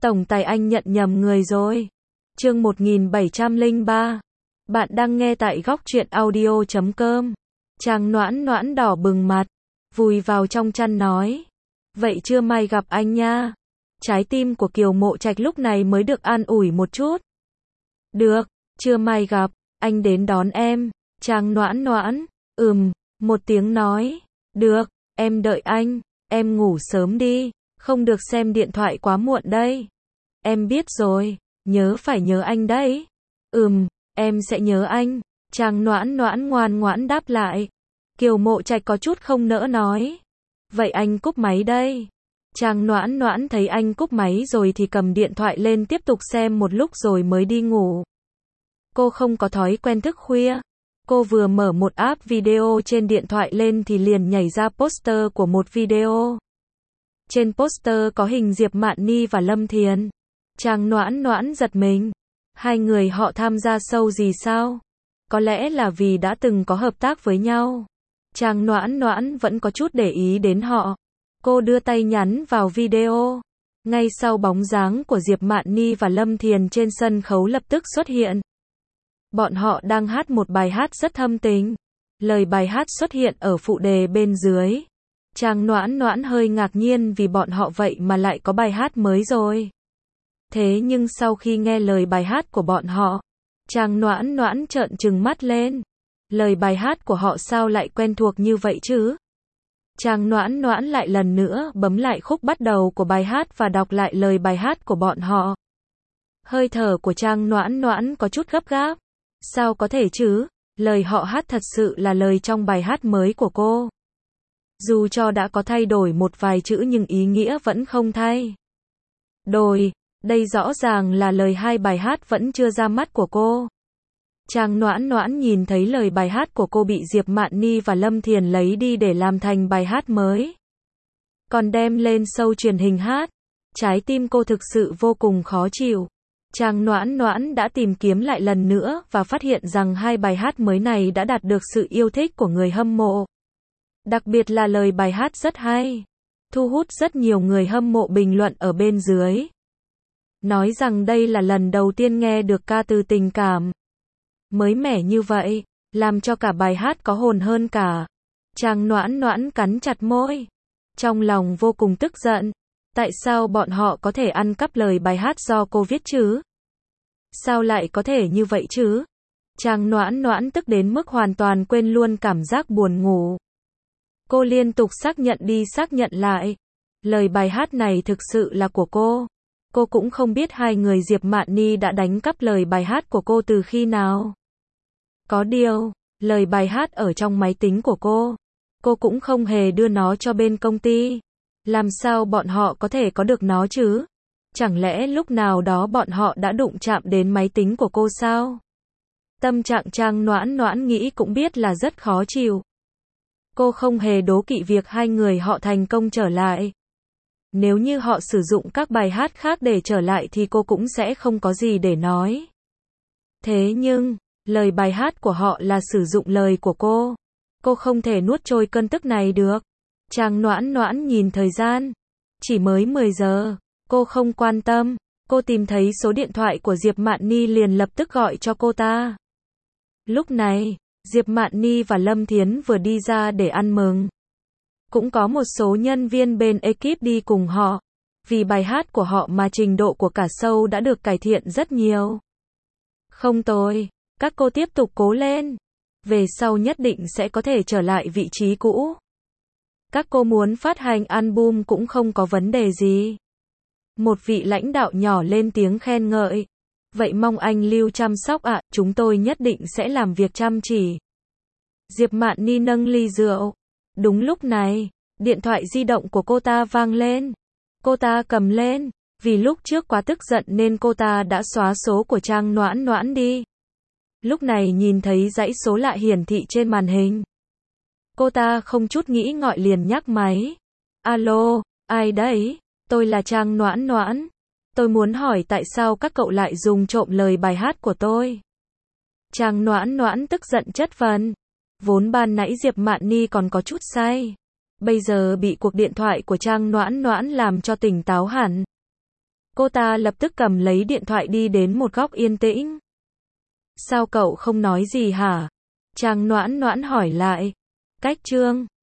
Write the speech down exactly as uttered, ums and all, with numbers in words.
Tổng tài anh nhận nhầm người rồi. Chương một nghìn bảy trăm lẻ ba. Bạn đang nghe tại góc truyện audio chấm com. Trang Noãn Noãn đỏ bừng mặt, vùi vào trong chăn nói. Vậy chưa may gặp anh nha. Trái tim của Kiều Mộ Trạch lúc này mới được an ủi một chút. Được, chưa may gặp, anh đến đón em. Trang Noãn Noãn, ừm, một tiếng nói. Được, em đợi anh, em ngủ sớm đi, không được xem điện thoại quá muộn đây. Em biết rồi, nhớ phải nhớ anh đấy. Ừm, em sẽ nhớ anh. Trang Noãn Noãn ngoan ngoãn đáp lại. Kiều Mộ Trạch có chút không nỡ nói. Vậy anh cúp máy đây. Trang Noãn Noãn thấy anh cúp máy rồi thì cầm điện thoại lên tiếp tục xem một lúc rồi mới đi ngủ. Cô không có thói quen thức khuya. Cô vừa mở một app video trên điện thoại lên thì liền nhảy ra poster của một video. Trên poster có hình Diệp Mạn Ni và Lâm Thiền. Trang Noãn Noãn giật mình. Hai người họ tham gia show gì sao? Có lẽ là vì đã từng có hợp tác với nhau. Trang Noãn Noãn vẫn có chút để ý đến họ. Cô đưa tay nhắn vào video. Ngay sau bóng dáng của Diệp Mạn Ni và Lâm Thiền trên sân khấu lập tức xuất hiện. Bọn họ đang hát một bài hát rất thâm tình. Lời bài hát xuất hiện ở phụ đề bên dưới. Trang Noãn Noãn hơi ngạc nhiên vì bọn họ vậy mà lại có bài hát mới rồi. Thế nhưng sau khi nghe lời bài hát của bọn họ, Trang Noãn Noãn trợn trừng mắt lên. Lời bài hát của họ sao lại quen thuộc như vậy chứ? Trang Noãn Noãn lại lần nữa bấm lại khúc bắt đầu của bài hát và đọc lại lời bài hát của bọn họ. Hơi thở của Trang Noãn Noãn có chút gấp gáp. Sao có thể chứ? Lời họ hát thật sự là lời trong bài hát mới của cô. Dù cho đã có thay đổi một vài chữ nhưng ý nghĩa vẫn không thay đổi. Đây rõ ràng là lời hai bài hát vẫn chưa ra mắt của cô. Trang Noãn Noãn nhìn thấy lời bài hát của cô bị Diệp Mạn Ni và Lâm Thiền lấy đi để làm thành bài hát mới. Còn đem lên show truyền hình hát. Trái tim cô thực sự vô cùng khó chịu. Trang Noãn Noãn đã tìm kiếm lại lần nữa và phát hiện rằng hai bài hát mới này đã đạt được sự yêu thích của người hâm mộ. Đặc biệt là lời bài hát rất hay. Thu hút rất nhiều người hâm mộ bình luận ở bên dưới. Nói rằng đây là lần đầu tiên nghe được ca từ tình cảm mới mẻ như vậy, làm cho cả bài hát có hồn hơn cả. Trang Noãn Noãn cắn chặt môi. Trong lòng vô cùng tức giận. Tại sao bọn họ có thể ăn cắp lời bài hát do cô viết chứ? Sao lại có thể như vậy chứ? Trang Noãn Noãn tức đến mức hoàn toàn quên luôn cảm giác buồn ngủ. Cô liên tục xác nhận đi xác nhận lại. Lời bài hát này thực sự là của cô. Cô cũng không biết hai người Diệp Mạn Ni đã đánh cắp lời bài hát của cô từ khi nào. Có điều, lời bài hát ở trong máy tính của cô. Cô cũng không hề đưa nó cho bên công ty. Làm sao bọn họ có thể có được nó chứ? Chẳng lẽ lúc nào đó bọn họ đã đụng chạm đến máy tính của cô sao? Tâm trạng Trang Noãn Noãn nghĩ cũng biết là rất khó chịu. Cô không hề đố kỵ việc hai người họ thành công trở lại. Nếu như họ sử dụng các bài hát khác để trở lại thì cô cũng sẽ không có gì để nói. Thế nhưng, lời bài hát của họ là sử dụng lời của cô. Cô không thể nuốt trôi cơn tức này được. Trang Noãn Noãn nhìn thời gian. Chỉ mới mười giờ. Cô không quan tâm. Cô tìm thấy số điện thoại của Diệp Mạn Ni liền lập tức gọi cho cô ta. Lúc này, Diệp Mạn Ni và Lâm Thiến vừa đi ra để ăn mừng. Cũng có một số nhân viên bên ekip đi cùng họ. Vì bài hát của họ mà trình độ của cả show đã được cải thiện rất nhiều. Không tồi. Các cô tiếp tục cố lên. Về sau nhất định sẽ có thể trở lại vị trí cũ. Các cô muốn phát hành album cũng không có vấn đề gì. Một vị lãnh đạo nhỏ lên tiếng khen ngợi. Vậy mong anh lưu chăm sóc ạ, chúng tôi nhất định sẽ làm việc chăm chỉ. Diệp Mạn Ni nâng ly rượu. Đúng lúc này, điện thoại di động của cô ta vang lên. Cô ta cầm lên. Vì lúc trước quá tức giận nên cô ta đã xóa số của Trang Noãn Noãn đi. Lúc này nhìn thấy dãy số lạ hiển thị trên màn hình. Cô ta không chút nghĩ ngợi liền nhắc máy. Alo, ai đấy? Tôi là Trang Noãn Noãn. Tôi muốn hỏi tại sao các cậu lại dùng trộm lời bài hát của tôi? Trang Noãn Noãn tức giận chất vấn. Vốn ban nãy Diệp Mạn Ni còn có chút say. Bây giờ bị cuộc điện thoại của Trang Noãn Noãn làm cho tỉnh táo hẳn. Cô ta lập tức cầm lấy điện thoại đi đến một góc yên tĩnh. Sao cậu không nói gì hả? Trang Noãn Noãn hỏi lại. Cách Trương